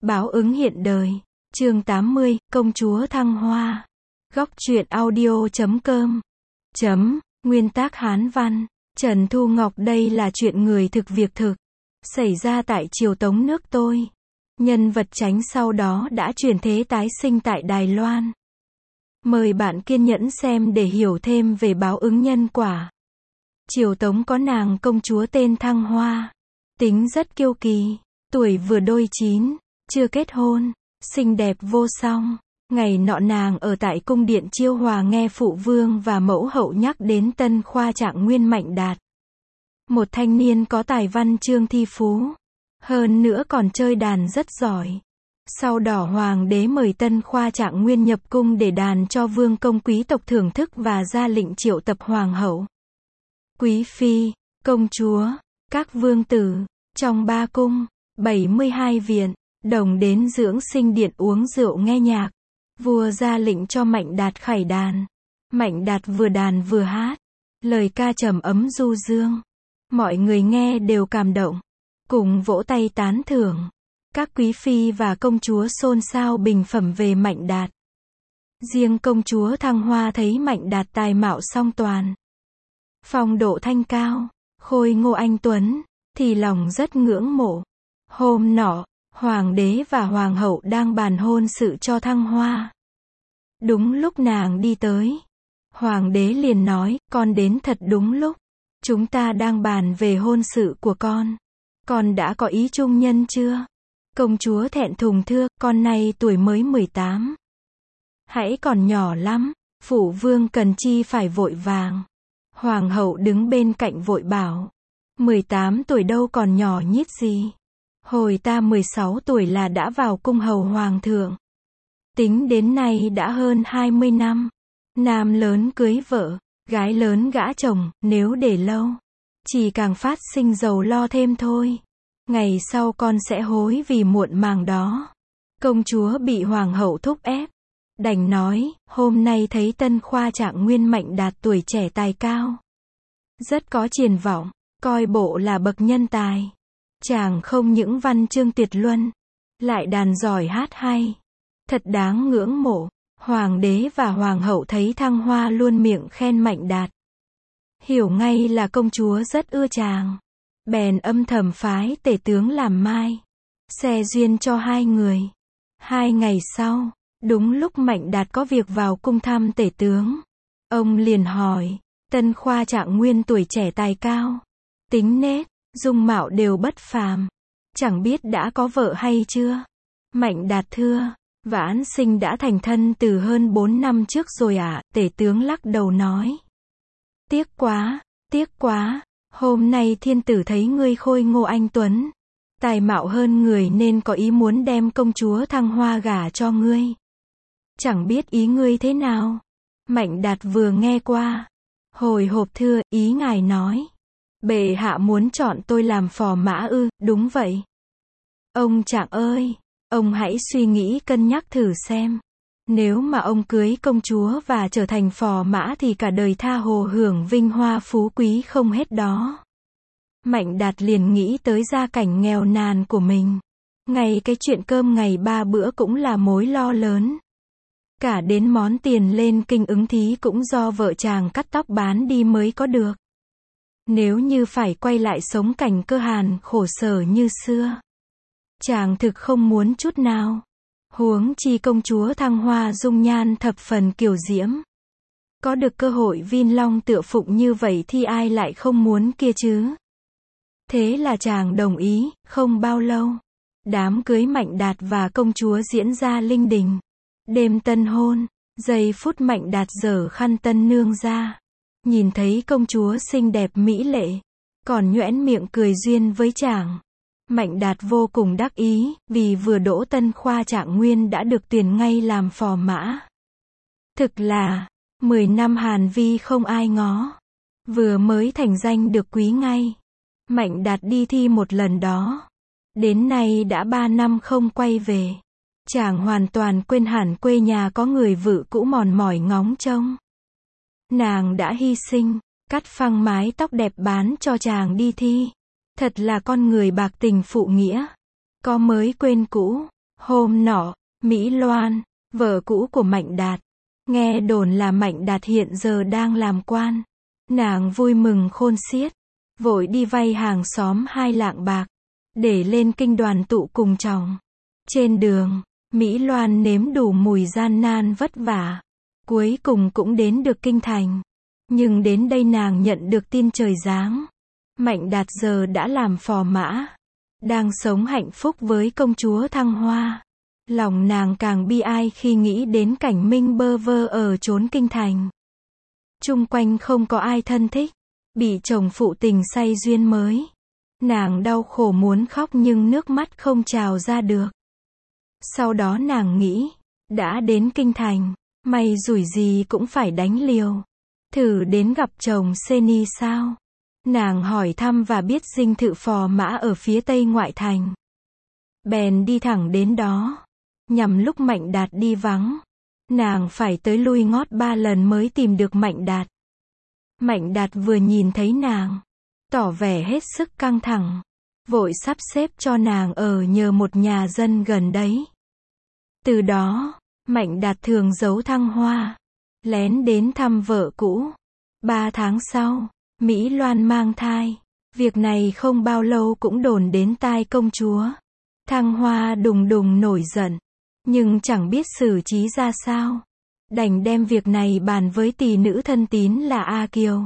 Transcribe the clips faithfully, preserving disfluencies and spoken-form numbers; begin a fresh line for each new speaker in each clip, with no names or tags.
Báo ứng hiện đời. Chương tám mươi, Công chúa thăng hoa. Góc truyện audio chấm com. Chấm, nguyên tác Hán văn. Trần Thu Ngọc đây là chuyện người thực việc thực. Xảy ra tại triều Tống nước tôi. Nhân vật chính sau đó đã chuyển thế tái sinh tại Đài Loan. Mời bạn kiên nhẫn xem để hiểu thêm về báo ứng nhân quả. Triều Tống có nàng công chúa tên Thăng Hoa. Tính rất kiêu kỳ. Tuổi vừa đôi chín. Chưa kết hôn. Xinh đẹp vô song. Ngày nọ nàng ở tại cung điện Chiêu Hòa nghe phụ vương và mẫu hậu nhắc đến tân khoa trạng nguyên Mạnh Đạt. Một thanh niên có tài văn chương thi phú. Hơn nữa còn chơi đàn rất giỏi. Sau đó hoàng đế mời tân khoa trạng nguyên nhập cung để đàn cho vương công quý tộc thưởng thức và ra lệnh triệu tập hoàng hậu, quý phi, công chúa, các vương tử, trong ba cung, bảy mươi hai viện, đồng đến dưỡng sinh điện uống rượu nghe nhạc. Vua ra lệnh cho Mạnh Đạt khải đàn. Mạnh Đạt vừa đàn vừa hát. Lời ca trầm ấm du dương. Mọi người nghe đều cảm động. Cùng vỗ tay tán thưởng. Các quý phi và công chúa xôn xao bình phẩm về Mạnh Đạt. Riêng công chúa Thăng Hoa thấy Mạnh Đạt tài mạo song toàn, phong độ thanh cao, khôi ngô anh tuấn, thì lòng rất ngưỡng mộ. Hôm nọ, hoàng đế và hoàng hậu đang bàn hôn sự cho Thăng Hoa. Đúng lúc nàng đi tới, hoàng đế liền nói, con đến thật đúng lúc. Chúng ta đang bàn về hôn sự của con. Con đã có ý trung nhân chưa? Công chúa thẹn thùng thưa, con nay tuổi mới mười tám. Hãy còn nhỏ lắm, phụ vương cần chi phải vội vàng. Hoàng hậu đứng bên cạnh vội bảo, mười tám tuổi đâu còn nhỏ nhít gì. Hồi ta mười sáu tuổi là đã vào cung hầu hoàng thượng. Tính đến nay đã hơn hai mươi năm. Nam lớn cưới vợ, gái lớn gã chồng, nếu để lâu, chỉ càng phát sinh giàu lo thêm thôi. Ngày sau con sẽ hối vì muộn màng đó. Công chúa bị hoàng hậu thúc ép. Đành nói, hôm nay thấy tân khoa trạng nguyên Mạnh Đạt tuổi trẻ tài cao. Rất có triển vọng, coi bộ là bậc nhân tài. Chàng không những văn chương tuyệt luân, lại đàn giỏi hát hay. Thật đáng ngưỡng mộ. Hoàng đế và hoàng hậu thấy Thăng Hoa luôn miệng khen Mạnh Đạt. Hiểu ngay là công chúa rất ưa chàng. Bèn âm thầm phái tể tướng làm mai. Xe duyên cho hai người. Hai ngày sau, đúng lúc Mạnh Đạt có việc vào cung thăm tể tướng. Ông liền hỏi, tân khoa trạng nguyên tuổi trẻ tài cao. Tính nết, dung mạo đều bất phàm. Chẳng biết đã có vợ hay chưa? Mạnh Đạt thưa, vãn sinh đã thành thân từ hơn bốn năm trước rồi ạ. À? Tể tướng lắc đầu nói. Tiếc quá, tiếc quá. Hôm nay thiên tử thấy ngươi khôi ngô anh tuấn, tài mạo hơn người nên có ý muốn đem công chúa Thăng Hoa gả cho ngươi. Chẳng biết ý ngươi thế nào? Mạnh Đạt vừa nghe qua, hồi hộp thưa, ý ngài nói. Bệ hạ muốn chọn tôi làm phò mã ư? Đúng vậy. Ông Trạng ơi, ông hãy suy nghĩ cân nhắc thử xem. Nếu mà ông cưới công chúa và trở thành phò mã thì cả đời tha hồ hưởng vinh hoa phú quý không hết đó. Mạnh Đạt liền nghĩ tới gia cảnh nghèo nàn của mình. Ngay cái chuyện cơm ngày ba bữa cũng là mối lo lớn. Cả đến món tiền lên kinh ứng thí cũng do vợ chàng cắt tóc bán đi mới có được. Nếu như phải quay lại sống cảnh cơ hàn khổ sở như xưa, chàng thực không muốn chút nào. Huống chi công chúa Thăng Hoa dung nhan thập phần kiều diễm. Có được cơ hội vin long tựa phụng như vậy thì ai lại không muốn kia chứ? Thế là chàng đồng ý. Không bao lâu, đám cưới Mạnh Đạt và công chúa diễn ra linh đình. Đêm tân hôn, giây phút Mạnh Đạt giở khăn tân nương ra, nhìn thấy công chúa xinh đẹp mỹ lệ, còn nhoẻn miệng cười duyên với chàng. Mạnh Đạt vô cùng đắc ý, vì vừa đỗ tân khoa trạng nguyên đã được tuyển ngay làm phò mã. Thực là, mười năm hàn vi không ai ngó. Vừa mới thành danh được quý ngay. Mạnh Đạt đi thi một lần đó. Đến nay đã ba năm không quay về. Chàng hoàn toàn quên hẳn quê nhà có người vợ cũ mòn mỏi ngóng trông. Nàng đã hy sinh, cắt phăng mái tóc đẹp bán cho chàng đi thi. Thật là con người bạc tình phụ nghĩa. Có mới quên cũ. Hôm nọ, Mỹ Loan, vợ cũ của Mạnh Đạt, nghe đồn là Mạnh Đạt hiện giờ đang làm quan. Nàng vui mừng khôn xiết, vội đi vay hàng xóm hai lạng bạc, để lên kinh đoàn tụ cùng chồng. Trên đường, Mỹ Loan nếm đủ mùi gian nan vất vả, cuối cùng cũng đến được kinh thành. Nhưng đến đây nàng nhận được tin trời giáng. Mạnh Đạt giờ đã làm phò mã, đang sống hạnh phúc với công chúa thăng hoa. Lòng nàng càng bi ai khi nghĩ đến cảnh Minh bơ vơ ở chốn kinh thành. Chung quanh không có ai thân thích, bị chồng phụ tình say duyên mới. Nàng đau khổ muốn khóc nhưng nước mắt không trào ra được. Sau đó nàng nghĩ, đã đến kinh thành, may rủi gì cũng phải đánh liều. Thử đến gặp chồng Seni sao? Nàng hỏi thăm và biết dinh thự phò mã ở phía tây ngoại thành. Bèn đi thẳng đến đó. Nhằm lúc Mạnh Đạt đi vắng, nàng phải tới lui ngót ba lần mới tìm được Mạnh Đạt. Mạnh Đạt vừa nhìn thấy nàng, tỏ vẻ hết sức căng thẳng, vội sắp xếp cho nàng ở nhờ một nhà dân gần đấy. Từ đó, Mạnh Đạt thường giấu thăng hoa, lén đến thăm vợ cũ. Ba tháng sau, Mỹ Loan mang thai. Việc này không bao lâu cũng đồn đến tai công chúa. Thăng hoa đùng đùng nổi giận, nhưng chẳng biết xử trí ra sao. Đành đem việc này bàn với tỳ nữ thân tín là A Kiều.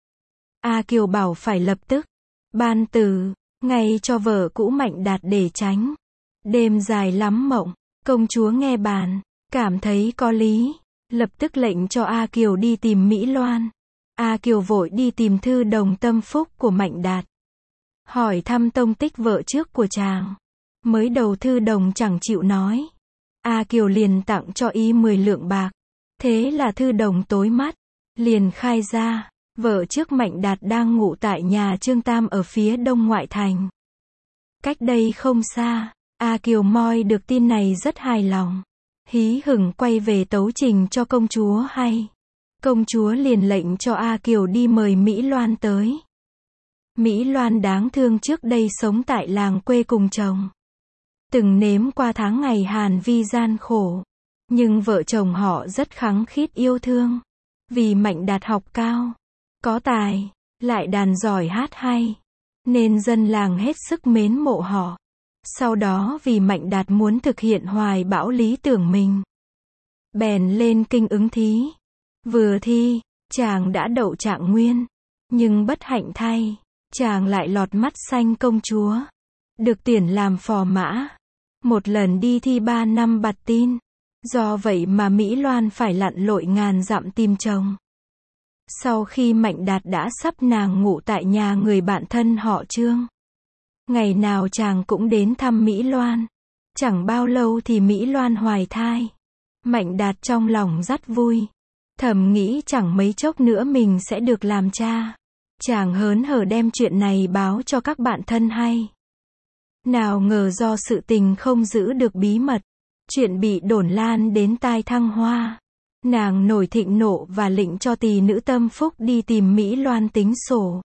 A Kiều bảo phải lập tức ban tử ngay cho vợ cũ Mạnh Đạt để tránh đêm dài lắm mộng. Công chúa nghe bàn, cảm thấy có lý, lập tức lệnh cho A Kiều đi tìm Mỹ Loan. A Kiều vội đi tìm thư đồng tâm phúc của Mạnh Đạt, hỏi thăm tông tích vợ trước của chàng. Mới đầu thư đồng chẳng chịu nói, A Kiều liền tặng cho y mười lượng bạc. Thế là thư đồng tối mắt, liền khai ra, vợ trước Mạnh Đạt đang ngụ tại nhà Trương Tam ở phía đông ngoại thành. Cách đây không xa, A Kiều moi được tin này rất hài lòng, hí hửng quay về tấu trình cho công chúa hay. Công chúa liền lệnh cho A Kiều đi mời Mỹ Loan tới. Mỹ Loan đáng thương trước đây sống tại làng quê cùng chồng, từng nếm qua tháng ngày hàn vi gian khổ. Nhưng vợ chồng họ rất khăng khít yêu thương. Vì Mạnh Đạt học cao, có tài, lại đàn giỏi hát hay, nên dân làng hết sức mến mộ họ. Sau đó vì Mạnh Đạt muốn thực hiện hoài bão lý tưởng mình, bèn lên kinh ứng thí. Vừa thi, chàng đã đậu trạng nguyên. Nhưng bất hạnh thay, chàng lại lọt mắt xanh công chúa, được tuyển làm phò mã. Một lần đi thi ba năm bạt tin. Do vậy mà Mỹ Loan phải lặn lội ngàn dặm tìm chồng. Sau khi Mạnh Đạt đã sắp nàng ngủ tại nhà người bạn thân họ Trương. Ngày nào chàng cũng đến thăm Mỹ Loan. Chẳng bao lâu thì Mỹ Loan hoài thai. Mạnh Đạt trong lòng rất vui, thầm nghĩ chẳng mấy chốc nữa mình sẽ được làm cha. Chàng hớn hở đem chuyện này báo cho các bạn thân hay. Nào ngờ do sự tình không giữ được bí mật, chuyện bị đồn lan đến tai thăng hoa. Nàng nổi thịnh nộ và lệnh cho tỳ nữ tâm phúc đi tìm Mỹ Loan tính sổ.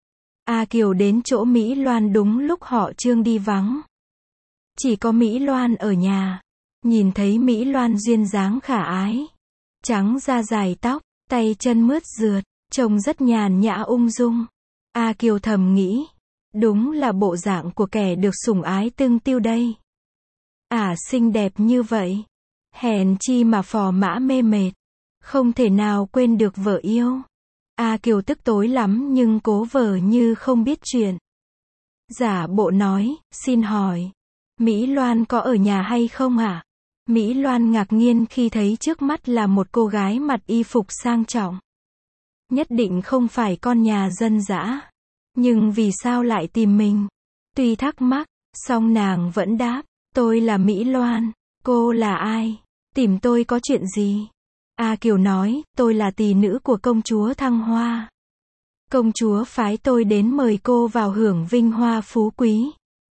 A Kiều đến chỗ Mỹ Loan đúng lúc họ Trương đi vắng. Chỉ có Mỹ Loan ở nhà. Nhìn thấy Mỹ Loan duyên dáng khả ái, trắng da dài tóc, tay chân mướt rượt, trông rất nhàn nhã ung dung. A Kiều thầm nghĩ, đúng là bộ dạng của kẻ được sủng ái tưng tiêu đây. Ả à, xinh đẹp như vậy, hèn chi mà phò mã mê mệt, không thể nào quên được vợ yêu. A Kiều tức tối lắm nhưng cố vờ như không biết chuyện. Giả bộ nói, xin hỏi, Mỹ Loan có ở nhà hay không ạ? À? Mỹ Loan ngạc nhiên khi thấy trước mắt là một cô gái mặc y phục sang trọng. Nhất định không phải con nhà dân dã. Nhưng vì sao lại tìm mình? Tuy thắc mắc, song nàng vẫn đáp, tôi là Mỹ Loan. Cô là ai? Tìm tôi có chuyện gì? A Kiều nói, tôi là tỳ nữ của công chúa Thăng Hoa. Công chúa phái tôi đến mời cô vào hưởng vinh hoa phú quý.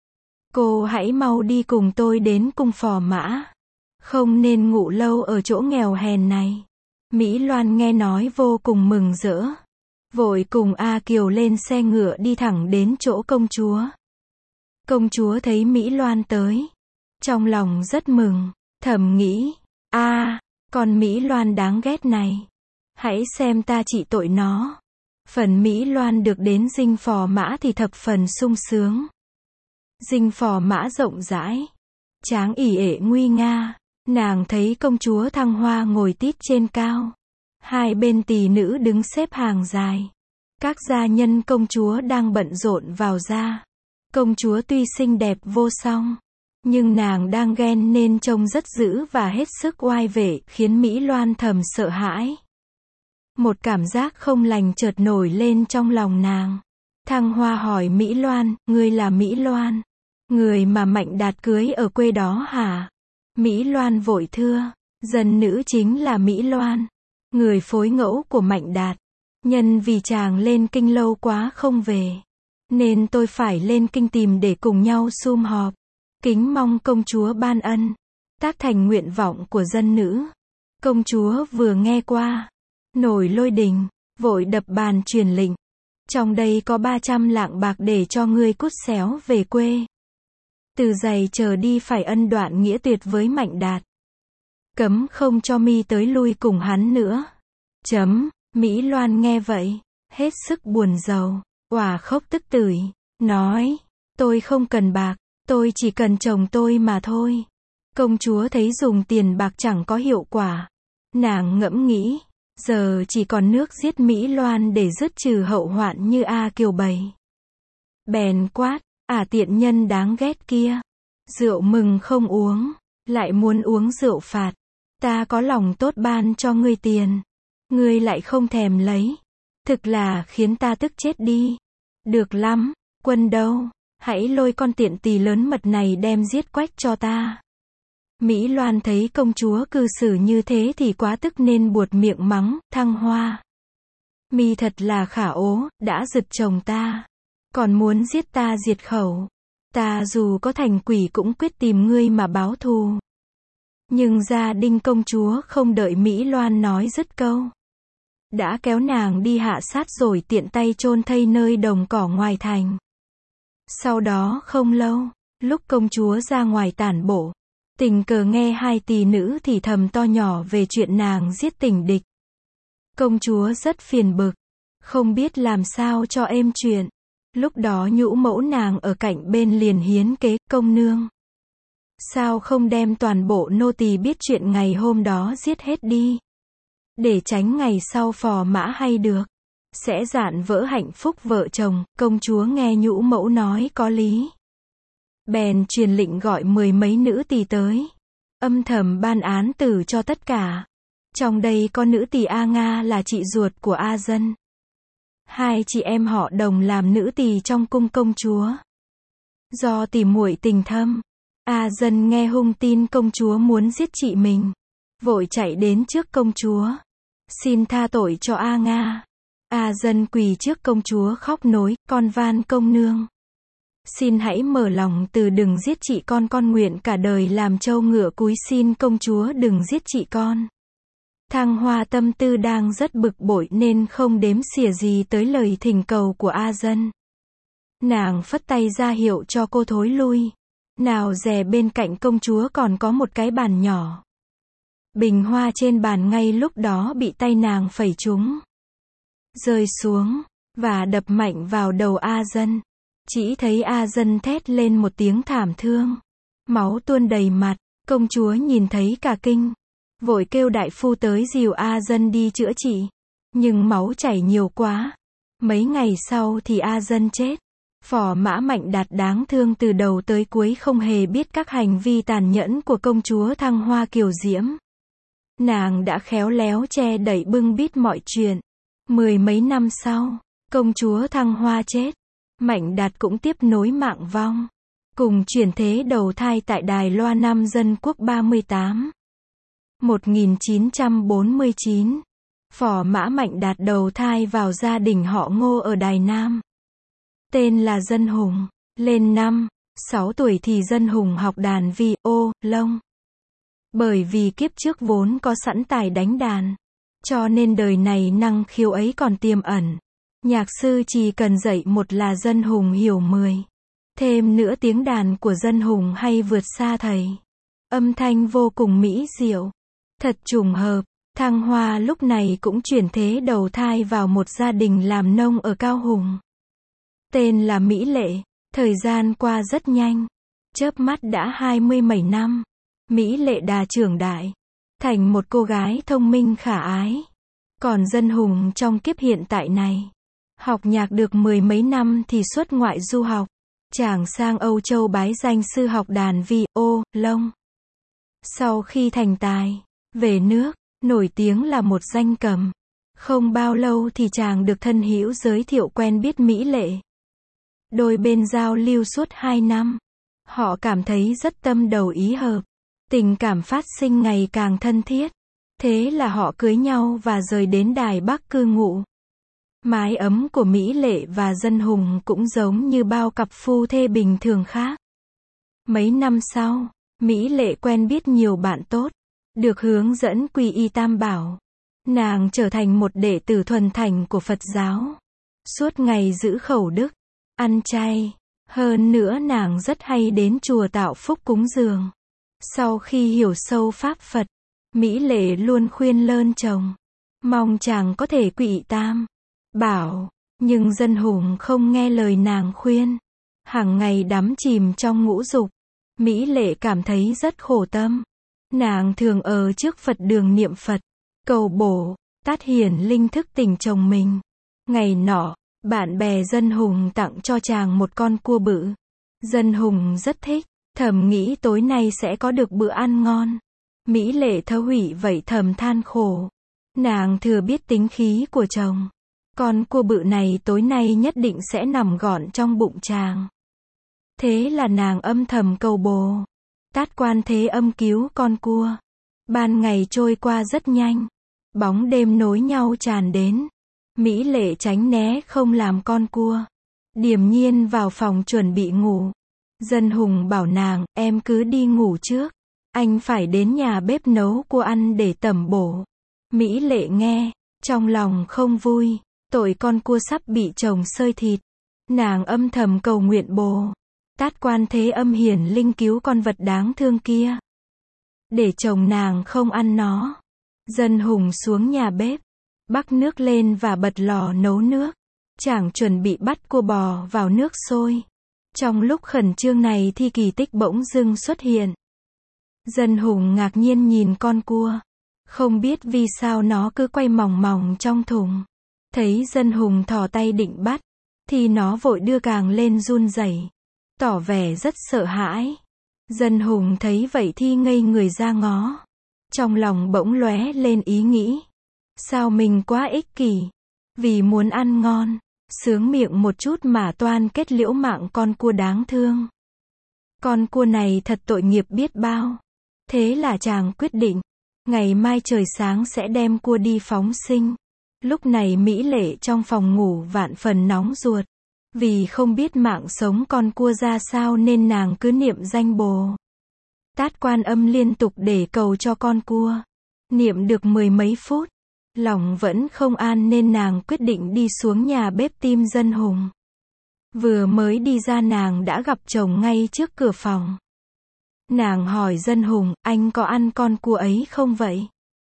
Cô hãy mau đi cùng tôi đến cung phò mã. Không nên ngủ lâu ở chỗ nghèo hèn này. Mỹ Loan nghe nói vô cùng mừng rỡ. Vội cùng A Kiều lên xe ngựa đi thẳng đến chỗ công chúa. Công chúa thấy Mỹ Loan tới, Trong lòng rất mừng, thầm nghĩ, a, con Mỹ Loan đáng ghét này. Hãy xem ta trị tội nó. Phần Mỹ Loan được đến dinh phò mã thì thập phần sung sướng. Dinh phò mã rộng rãi, tráng ỷ ệ nguy nga, nàng thấy công chúa Thăng Hoa ngồi tít trên cao. Hai bên tỳ nữ đứng xếp hàng dài. Các gia nhân công chúa đang bận rộn vào ra. Công chúa tuy xinh đẹp vô song, nhưng nàng đang ghen nên trông rất dữ và hết sức oai vệ, khiến Mỹ Loan thầm sợ hãi. Một cảm giác không lành chợt nổi lên trong lòng nàng. Thăng Hoa hỏi Mỹ Loan, ngươi là Mỹ Loan, người mà Mạnh Đạt cưới ở quê đó hả? Mỹ Loan vội thưa, dân nữ chính là Mỹ Loan, người phối ngẫu của Mạnh Đạt. Nhân vì chàng lên kinh lâu quá không về, nên tôi phải lên kinh tìm để cùng nhau sum họp. Kính mong công chúa ban ân, tác thành nguyện vọng của dân nữ. Công chúa vừa nghe qua, nổi lôi đình, vội đập bàn truyền lệnh. Trong đây có ba trăm lạng bạc để cho ngươi cút xéo về quê. Từ giày trở đi phải ân đoạn nghĩa tuyệt với Mạnh Đạt. Cấm không cho mi tới lui cùng hắn nữa. Chấm. Mỹ Loan nghe vậy, hết sức buồn rầu, òa khóc tức tưởi, nói, tôi không cần bạc, tôi chỉ cần chồng tôi mà thôi. Công chúa thấy dùng tiền bạc chẳng có hiệu quả. Nàng ngẫm nghĩ, giờ chỉ còn nước giết Mỹ Loan để dứt trừ hậu hoạn như A Kiều Bày. Bèn quát, à tiện nhân đáng ghét kia, rượu mừng không uống, lại muốn uống rượu phạt. Ta có lòng tốt ban cho ngươi tiền, ngươi lại không thèm lấy. Thực là khiến ta tức chết đi. Được lắm, quân đâu, hãy lôi con tiện tỳ lớn mật này đem giết quách cho ta. Mỹ Loan thấy công chúa cư xử như thế thì quá tức nên buột miệng mắng, Thăng Hoa. Mi thật là khả ố, đã giật chồng ta, còn muốn giết ta diệt khẩu. Ta dù có thành quỷ cũng quyết tìm ngươi mà báo thù. Nhưng gia đình công chúa không đợi Mỹ Loan nói dứt câu, đã kéo nàng đi hạ sát rồi tiện tay chôn thây nơi đồng cỏ ngoài thành. Sau đó không lâu, lúc công chúa ra ngoài tản bộ, tình cờ nghe hai tỳ nữ thì thầm to nhỏ về chuyện nàng giết tình địch. Công chúa rất phiền bực, không biết làm sao cho êm chuyện. Lúc đó nhũ mẫu nàng ở cạnh bên liền hiến kế, công nương, sao không đem toàn bộ nô tỳ biết chuyện ngày hôm đó giết hết đi, để tránh ngày sau phò mã hay được, sẽ rạn vỡ hạnh phúc vợ chồng. Công chúa nghe nhũ mẫu nói có lý, bèn truyền lệnh gọi mười mấy nữ tỳ tới, âm thầm ban án tử cho tất cả. Trong đây có nữ tỳ A Nga là chị ruột của A Dân. Hai chị em họ đồng làm nữ tỳ trong cung công chúa. Do tỉ muội tình thâm, A Dân nghe hung tin công chúa muốn giết chị mình, vội chạy đến trước công chúa, xin tha tội cho A Nga. A Dân quỳ trước công chúa khóc nối, con van công nương, xin hãy mở lòng từ đừng giết chị con, con nguyện cả đời làm trâu ngựa cúi xin công chúa đừng giết chị con. Thăng Hoa tâm tư đang rất bực bội nên không đếm xỉa gì tới lời thỉnh cầu của A Dân. Nàng phất tay ra hiệu cho cô thối lui. Nào dè bên cạnh công chúa còn có một cái bàn nhỏ. Bình hoa trên bàn ngay lúc đó bị tay nàng phẩy trúng, rơi xuống, và đập mạnh vào đầu A Dân. Chỉ thấy A Dân thét lên một tiếng thảm thương, máu tuôn đầy mặt. Công chúa nhìn thấy cả kinh, vội kêu đại phu tới dìu A Dân đi chữa trị. Nhưng máu chảy nhiều quá. Mấy ngày sau thì A Dân chết. Phò mã Mạnh Đạt đáng thương từ đầu tới cuối không hề biết các hành vi tàn nhẫn của công chúa Thăng Hoa kiều diễm. Nàng đã khéo léo che đậy bưng bít mọi chuyện. Mười mấy năm sau, công chúa Thăng Hoa chết, Mạnh Đạt cũng tiếp nối mạng vong, cùng chuyển thế đầu thai tại Đài Loan năm Dân Quốc ba mươi tám. một nghìn chín trăm bốn mươi chín, phò mã Mạnh Đạt đầu thai vào gia đình họ Ngô ở Đài Nam. Tên là Dân Hùng. Lên năm, sáu tuổi thì Dân Hùng học đàn vi ô lông. Bởi vì kiếp trước vốn có sẵn tài đánh đàn, cho nên đời này năng khiếu ấy còn tiềm ẩn. Nhạc sư chỉ cần dạy một là Dân Hùng hiểu mười. Thêm nữa tiếng đàn của Dân Hùng hay vượt xa thầy. Âm thanh vô cùng mỹ diệu. Thật trùng hợp, Thăng Hoa lúc này cũng chuyển thế đầu thai vào một gia đình làm nông ở Cao Hùng. Tên là Mỹ Lệ. Thời gian qua rất nhanh. Chớp mắt đã hai mươi mấy năm. Mỹ Lệ đà trưởng đại. Thành một cô gái thông minh khả ái. Còn Dân Hùng trong kiếp hiện tại này. Học nhạc được mười mấy năm thì xuất ngoại du học. Chàng sang Âu Châu bái danh sư học đàn vi ô lông. Sau khi thành tài, về nước, nổi tiếng là một danh cầm. Không bao lâu thì chàng được thân hữu giới thiệu quen biết Mỹ Lệ. Đôi bên giao lưu suốt hai năm. Họ cảm thấy rất tâm đầu ý hợp. Tình cảm phát sinh ngày càng thân thiết. Thế là họ cưới nhau và rời đến Đài Bắc cư ngụ. Mái ấm của Mỹ Lệ và Dân Hùng cũng giống như bao cặp phu thê bình thường khác. Mấy năm sau, Mỹ Lệ quen biết nhiều bạn tốt, được hướng dẫn quy y Tam Bảo. Nàng trở thành một đệ tử thuần thành của Phật giáo. Suốt ngày giữ khẩu đức, ăn chay. Hơn nữa nàng rất hay đến chùa tạo phúc cúng dường. Sau khi hiểu sâu Pháp Phật, Mỹ Lệ luôn khuyên lơn chồng. Mong chàng có thể quy y Tam Bảo. Nhưng Dân Hùng không nghe lời nàng khuyên. Hàng ngày đắm chìm trong ngũ dục. Mỹ Lệ cảm thấy rất khổ tâm. Nàng thường ở trước Phật đường niệm Phật, cầu bổ, tát hiển linh thức tỉnh chồng mình. Ngày nọ, bạn bè Dân Hùng tặng cho chàng một con cua bự. Dân Hùng rất thích, thầm nghĩ tối nay sẽ có được bữa ăn ngon. Mỹ Lệ thấu hủy vậy thầm than khổ. Nàng thừa biết tính khí của chồng. Con cua bự này tối nay nhất định sẽ nằm gọn trong bụng chàng. Thế là nàng âm thầm cầu Bồ Tát Quan Thế Âm cứu con cua. Ban ngày trôi qua rất nhanh. Bóng đêm nối nhau tràn đến. Mỹ Lệ tránh né không làm con cua. Điềm nhiên vào phòng chuẩn bị ngủ. Dân Hùng bảo nàng, em cứ đi ngủ trước. Anh phải đến nhà bếp nấu cua ăn để tẩm bổ. Mỹ Lệ nghe, trong lòng không vui. Tội con cua sắp bị chồng xơi thịt. Nàng âm thầm cầu nguyện Bồ Tát Quan Thế Âm hiển linh cứu con vật đáng thương kia. Để chồng nàng không ăn nó. Dân Hùng xuống nhà bếp, bắc nước lên và bật lò nấu nước. Chàng chuẩn bị bắt cua bò vào nước sôi. Trong lúc khẩn trương này thì kỳ tích bỗng dưng xuất hiện. Dân Hùng ngạc nhiên nhìn con cua. Không biết vì sao nó cứ quay mòng mòng trong thùng. Thấy Dân Hùng thò tay định bắt, thì nó vội đưa càng lên run rẩy, tỏ vẻ rất sợ hãi. Dân Hùng thấy vậy thì ngây người ra ngó. Trong lòng bỗng lóe lên ý nghĩ. Sao mình quá ích kỷ. Vì muốn ăn ngon, sướng miệng một chút mà toan kết liễu mạng con cua đáng thương. Con cua này thật tội nghiệp biết bao. Thế là chàng quyết định, ngày mai trời sáng sẽ đem cua đi phóng sinh. Lúc này Mỹ Lệ trong phòng ngủ vạn phần nóng ruột. Vì không biết mạng sống con cua ra sao nên nàng cứ niệm danh Bồ Tát Quan Âm liên tục để cầu cho con cua. Niệm được mười mấy phút, lòng vẫn không an nên nàng quyết định đi xuống nhà bếp tìm Dân Hùng. Vừa mới đi ra nàng đã gặp chồng ngay trước cửa phòng. Nàng hỏi Dân Hùng, anh có ăn con cua ấy không vậy?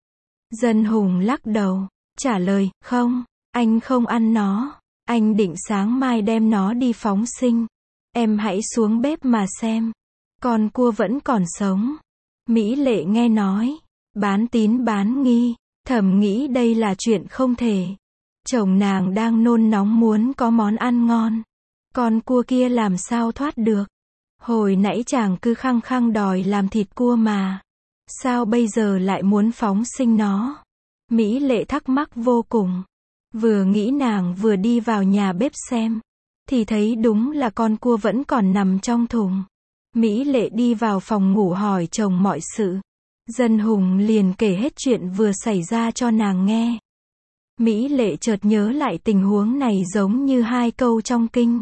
Dân Hùng lắc đầu, trả lời, không, anh không ăn nó. Anh định sáng mai đem nó đi phóng sinh. Em hãy xuống bếp mà xem. Con cua vẫn còn sống. Mỹ Lệ nghe nói, bán tín bán nghi, thầm nghĩ đây là chuyện không thể. Chồng nàng đang nôn nóng muốn có món ăn ngon. Con cua kia làm sao thoát được. Hồi nãy chàng cứ khăng khăng đòi làm thịt cua mà. Sao bây giờ lại muốn phóng sinh nó? Mỹ Lệ thắc mắc vô cùng. Vừa nghĩ nàng vừa đi vào nhà bếp xem. Thì thấy đúng là con cua vẫn còn nằm trong thùng. Mỹ Lệ đi vào phòng ngủ hỏi chồng mọi sự. Dân Hùng liền kể hết chuyện vừa xảy ra cho nàng nghe. Mỹ Lệ chợt nhớ lại tình huống này giống như hai câu trong kinh.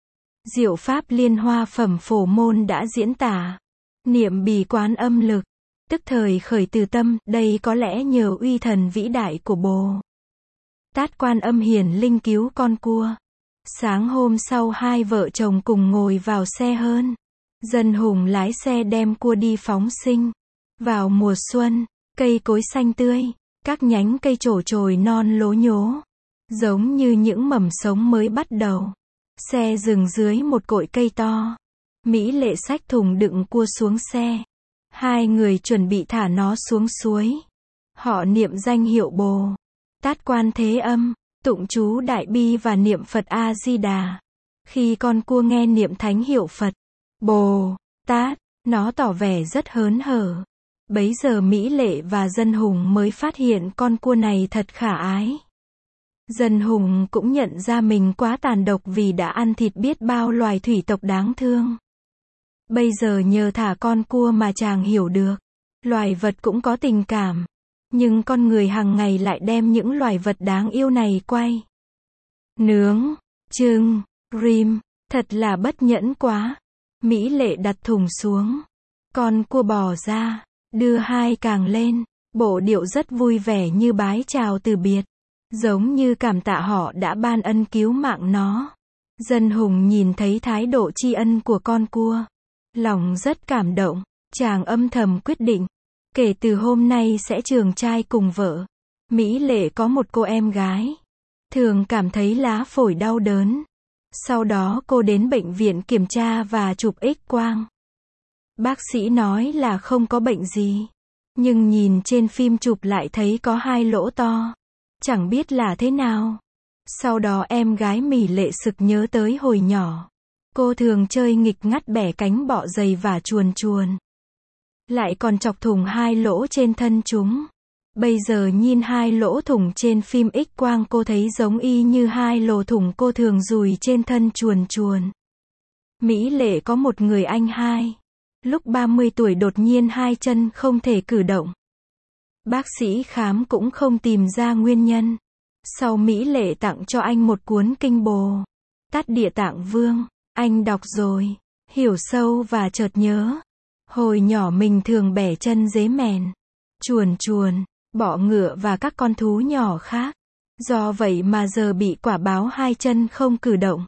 Diệu Pháp Liên Hoa Phẩm Phổ Môn đã diễn tả. Niệm Bì Quán Âm Lực. Tức thời khởi từ tâm, đây có lẽ nhờ uy thần vĩ đại của Bồ Tát Quan Âm hiển linh cứu con cua. Sáng hôm sau hai vợ chồng cùng ngồi vào xe hơn. Dân Hùng lái xe đem cua đi phóng sinh. Vào mùa xuân, cây cối xanh tươi, các nhánh cây trổ chồi non lố nhố, giống như những mầm sống mới bắt đầu. Xe dừng dưới một cội cây to. Mỹ Lệ xách thùng đựng cua xuống xe. Hai người chuẩn bị thả nó xuống suối. Họ niệm danh hiệu Bồ Tát Quan Thế Âm, tụng chú Đại Bi và niệm Phật A Di Đà. Khi con cua nghe niệm thánh hiệu Phật Bồ Tát, nó tỏ vẻ rất hớn hở. Bấy giờ Mỹ Lệ và Dân Hùng mới phát hiện con cua này thật khả ái. Dân Hùng cũng nhận ra mình quá tàn độc vì đã ăn thịt biết bao loài thủy tộc đáng thương. Bây giờ nhờ thả con cua mà chàng hiểu được, loài vật cũng có tình cảm, nhưng con người hàng ngày lại đem những loài vật đáng yêu này quay, nướng, trưng, rim, thật là bất nhẫn quá. Mỹ Lệ đặt thùng xuống, con cua bò ra, đưa hai càng lên, bộ điệu rất vui vẻ như bái chào từ biệt, giống như cảm tạ họ đã ban ân cứu mạng nó. Dân Hùng nhìn thấy thái độ tri ân của con cua, lòng rất cảm động, chàng âm thầm quyết định, kể từ hôm nay sẽ trường trai cùng vợ. Mỹ Lệ có một cô em gái, thường cảm thấy lá phổi đau đớn. Sau đó cô đến bệnh viện kiểm tra và chụp X-quang. Bác sĩ nói là không có bệnh gì, nhưng nhìn trên phim chụp lại thấy có hai lỗ to, chẳng biết là thế nào. Sau đó em gái Mỹ Lệ sực nhớ tới hồi nhỏ, cô thường chơi nghịch ngắt bẻ cánh bọ dày và chuồn chuồn, lại còn chọc thủng hai lỗ trên thân chúng. Bây giờ nhìn hai lỗ thủng trên phim X-quang cô thấy giống y như hai lỗ thủng cô thường dùi trên thân chuồn chuồn. Mỹ Lệ có một người anh hai, lúc ba mươi tuổi đột nhiên hai chân không thể cử động. Bác sĩ khám cũng không tìm ra nguyên nhân. Sau Mỹ Lệ tặng cho anh một cuốn kinh Bồ Tát Địa Tạng Vương. Anh đọc rồi, hiểu sâu và chợt nhớ. Hồi nhỏ mình thường bẻ chân dế mèn, chuồn chuồn, bọ ngựa và các con thú nhỏ khác. Do vậy mà giờ bị quả báo hai chân không cử động.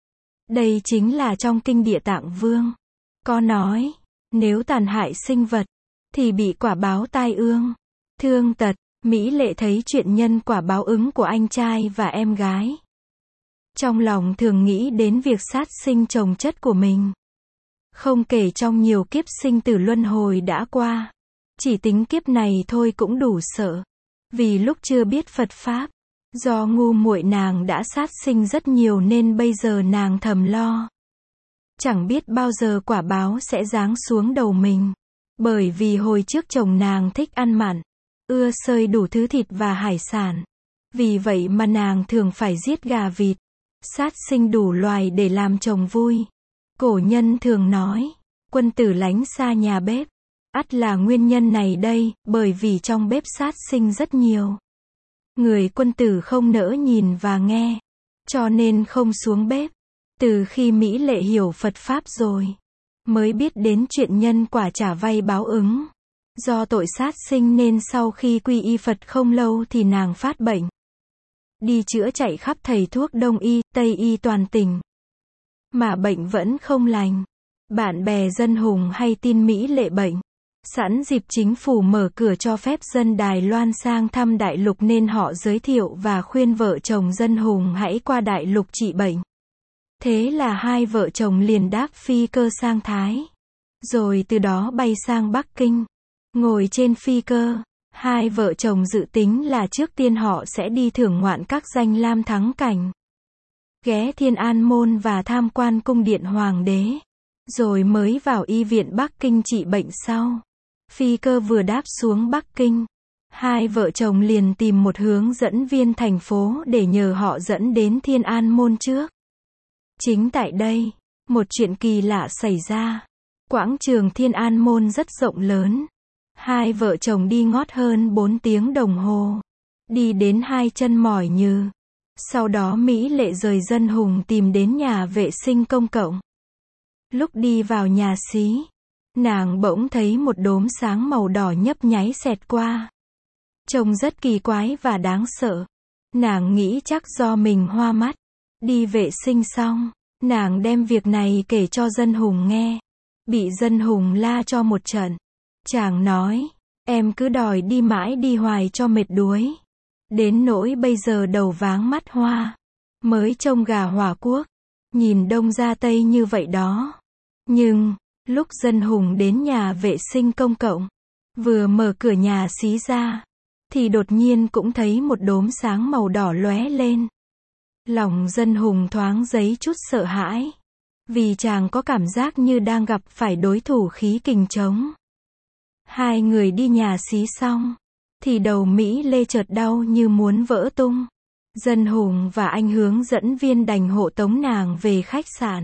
Đây chính là trong kinh Địa Tạng Vương. Có nói, nếu tàn hại sinh vật, thì bị quả báo tai ương, thương tật. Mỹ Lệ thấy chuyện nhân quả báo ứng của anh trai và em gái. Trong lòng thường nghĩ đến việc sát sinh chồng chất của mình. Không kể trong nhiều kiếp sinh tử luân hồi đã qua. Chỉ tính kiếp này thôi cũng đủ sợ. Vì lúc chưa biết Phật Pháp, do ngu muội nàng đã sát sinh rất nhiều nên bây giờ nàng thầm lo. Chẳng biết bao giờ quả báo sẽ giáng xuống đầu mình. Bởi vì hồi trước chồng nàng thích ăn mặn, ưa xơi đủ thứ thịt và hải sản. Vì vậy mà nàng thường phải giết gà vịt, sát sinh đủ loài để làm chồng vui. Cổ nhân thường nói, quân tử lánh xa nhà bếp. Ắt là nguyên nhân này đây, bởi vì trong bếp sát sinh rất nhiều. Người quân tử không nỡ nhìn và nghe, cho nên không xuống bếp. Từ khi Mỹ Lệ hiểu Phật Pháp rồi, mới biết đến chuyện nhân quả trả vay báo ứng. Do tội sát sinh nên sau khi quy y Phật không lâu thì nàng phát bệnh. Đi chữa chạy khắp thầy thuốc Đông y, Tây y toàn tỉnh. Mà bệnh vẫn không lành. Bạn bè Dân Hùng hay tin Mỹ Lệ bệnh. Sẵn dịp chính phủ mở cửa cho phép dân Đài Loan sang thăm đại lục nên họ giới thiệu và khuyên vợ chồng Dân Hùng hãy qua đại lục trị bệnh. Thế là hai vợ chồng liền đáp phi cơ sang Thái. Rồi từ đó bay sang Bắc Kinh. Ngồi trên phi cơ, hai vợ chồng dự tính là trước tiên họ sẽ đi thưởng ngoạn các danh lam thắng cảnh. Ghé Thiên An Môn và tham quan cung điện Hoàng đế. Rồi mới vào y viện Bắc Kinh trị bệnh sau. Phi cơ vừa đáp xuống Bắc Kinh, hai vợ chồng liền tìm một hướng dẫn viên thành phố để nhờ họ dẫn đến Thiên An Môn trước. Chính tại đây, một chuyện kỳ lạ xảy ra. Quảng trường Thiên An Môn rất rộng lớn. Hai vợ chồng đi ngót hơn bốn tiếng đồng hồ. Đi đến hai chân mỏi nhừ. Sau đó Mỹ Lệ rời Dân Hùng tìm đến nhà vệ sinh công cộng. Lúc đi vào nhà xí, nàng bỗng thấy một đốm sáng màu đỏ nhấp nháy xẹt qua. Trông rất kỳ quái và đáng sợ. Nàng nghĩ chắc do mình hoa mắt. Đi vệ sinh xong, nàng đem việc này kể cho Dân Hùng nghe. Bị Dân Hùng la cho một trận. Chàng nói, em cứ đòi đi mãi đi hoài cho mệt đuối. Đến nỗi bây giờ đầu váng mắt hoa. Mới trông gà hỏa quốc. Nhìn đông ra tây như vậy đó. Nhưng, lúc Dân Hùng đến nhà vệ sinh công cộng, vừa mở cửa nhà xí ra, thì đột nhiên cũng thấy một đốm sáng màu đỏ lóe lên. Lòng Dân Hùng thoáng dấy chút sợ hãi. Vì chàng có cảm giác như đang gặp phải đối thủ khí kình trống. Hai người đi nhà xí xong, thì đầu Mỹ Lệ chợt đau như muốn vỡ tung. Dân Hùng và anh hướng dẫn viên đành hộ tống nàng về khách sạn.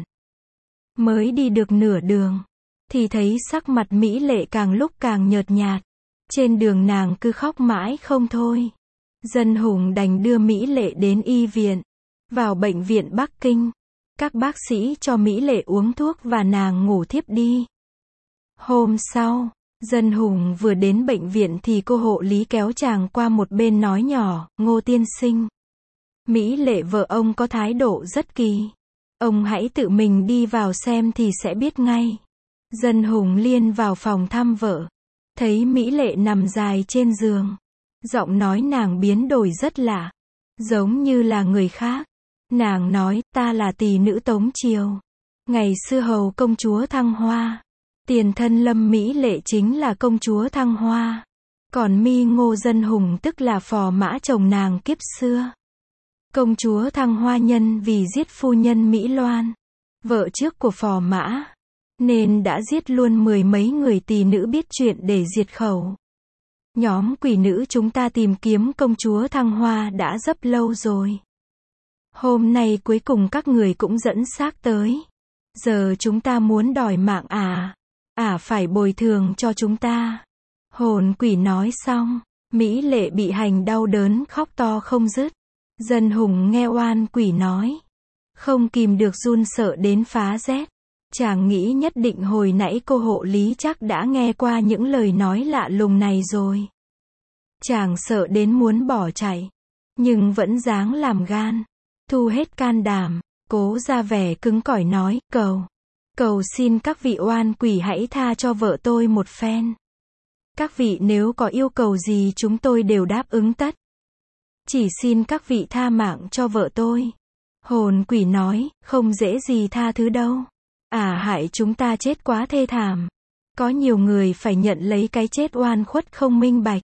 Mới đi được nửa đường, thì thấy sắc mặt Mỹ Lệ càng lúc càng nhợt nhạt. Trên đường nàng cứ khóc mãi không thôi. Dân Hùng đành đưa Mỹ Lệ đến y viện. Vào bệnh viện Bắc Kinh, các bác sĩ cho Mỹ Lệ uống thuốc và nàng ngủ thiếp đi. Hôm sau, Dân Hùng vừa đến bệnh viện thì cô hộ lý kéo chàng qua một bên nói nhỏ, Ngô tiên sinh. Mỹ Lệ vợ ông có thái độ rất kỳ. Ông hãy tự mình đi vào xem thì sẽ biết ngay. Dân Hùng liên vào phòng thăm vợ. Thấy Mỹ Lệ nằm dài trên giường. Giọng nói nàng biến đổi rất lạ. Giống như là người khác. Nàng nói, ta là tỳ nữ Tống Triều. Ngày xưa hầu công chúa Thăng Hoa. Tiền thân Lâm Mỹ Lệ chính là công chúa Thăng Hoa. Còn Mi Ngô Dân Hùng tức là phò mã chồng nàng kiếp xưa. Công chúa Thăng Hoa nhân vì giết phu nhân Mỹ Loan, vợ trước của phò mã, nên đã giết luôn mười mấy người tỳ nữ biết chuyện để diệt khẩu. Nhóm quỷ nữ chúng ta tìm kiếm công chúa Thăng Hoa đã rất lâu rồi. Hôm nay cuối cùng các người cũng dẫn xác tới. Giờ chúng ta muốn đòi mạng à. À phải bồi thường cho chúng ta. Hồn quỷ nói xong, Mỹ Lệ bị hành đau đớn khóc to không dứt. Dân Hùng nghe oan quỷ nói. Không kìm được run sợ đến phá rét. Chàng nghĩ nhất định hồi nãy cô hộ lý chắc đã nghe qua những lời nói lạ lùng này rồi. Chàng sợ đến muốn bỏ chạy. Nhưng vẫn dáng làm gan. Thu hết can đảm. Cố ra vẻ cứng cỏi nói, cầu. Cầu xin các vị oan quỷ hãy tha cho vợ tôi một phen. Các vị nếu có yêu cầu gì chúng tôi đều đáp ứng tất. Chỉ xin các vị tha mạng cho vợ tôi. Hồn quỷ nói, không dễ gì tha thứ đâu. À hại chúng ta chết quá thê thảm. Có nhiều người phải nhận lấy cái chết oan khuất không minh bạch.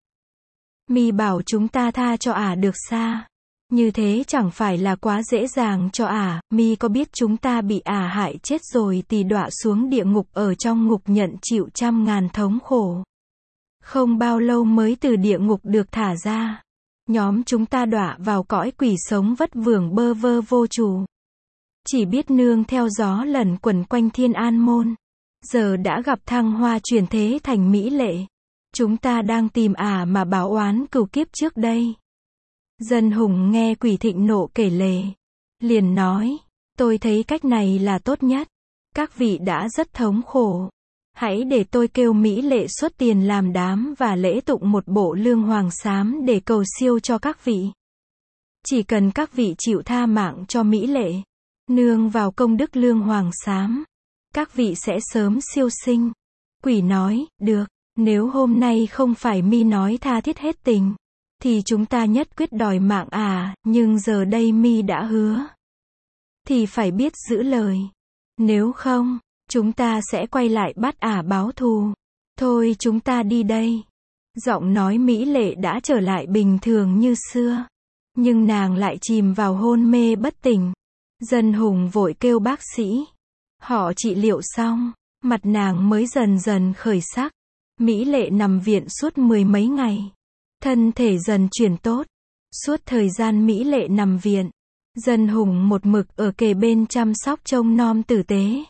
Mi bảo chúng ta tha cho ả à được xa. Như thế chẳng phải là quá dễ dàng cho ả, à. Mi có biết chúng ta bị ả à hại chết rồi thì đọa xuống địa ngục ở trong ngục nhận chịu trăm ngàn thống khổ. Không bao lâu mới từ địa ngục được thả ra. Nhóm chúng ta đọa vào cõi quỷ sống vất vưởng bơ vơ vô chủ. Chỉ biết nương theo gió lẩn quẩn quanh Thiên An Môn. Giờ đã gặp Thăng Hoa chuyển thế thành Mỹ Lệ. Chúng ta đang tìm ả à mà báo oán cừu kiếp trước đây. Dân Hùng nghe quỷ thịnh nộ kể lể. Liền nói, tôi thấy cách này là tốt nhất. Các vị đã rất thống khổ. Hãy để tôi kêu Mỹ Lệ xuất tiền làm đám và lễ tụng một bộ lương hoàng xám để cầu siêu cho các vị. Chỉ cần các vị chịu tha mạng cho Mỹ Lệ, nương vào công đức lương hoàng xám, các vị sẽ sớm siêu sinh. Quỷ nói, được, nếu hôm nay không phải Mi nói tha thiết hết tình, thì chúng ta nhất quyết đòi mạng à, nhưng giờ đây Mi đã hứa. Thì phải biết giữ lời. Nếu không, chúng ta sẽ quay lại bắt ả à báo thù. Thôi chúng ta đi đây. Giọng nói Mỹ Lệ đã trở lại bình thường như xưa. Nhưng nàng lại chìm vào hôn mê bất tỉnh. Dân Hùng vội kêu bác sĩ. Họ trị liệu xong, mặt nàng mới dần dần khởi sắc. Mỹ Lệ nằm viện suốt mười mấy ngày. Thân thể dần chuyển tốt. Suốt thời gian Mỹ Lệ nằm viện, Dân Hùng một mực ở kề bên chăm sóc trông nom tử tế.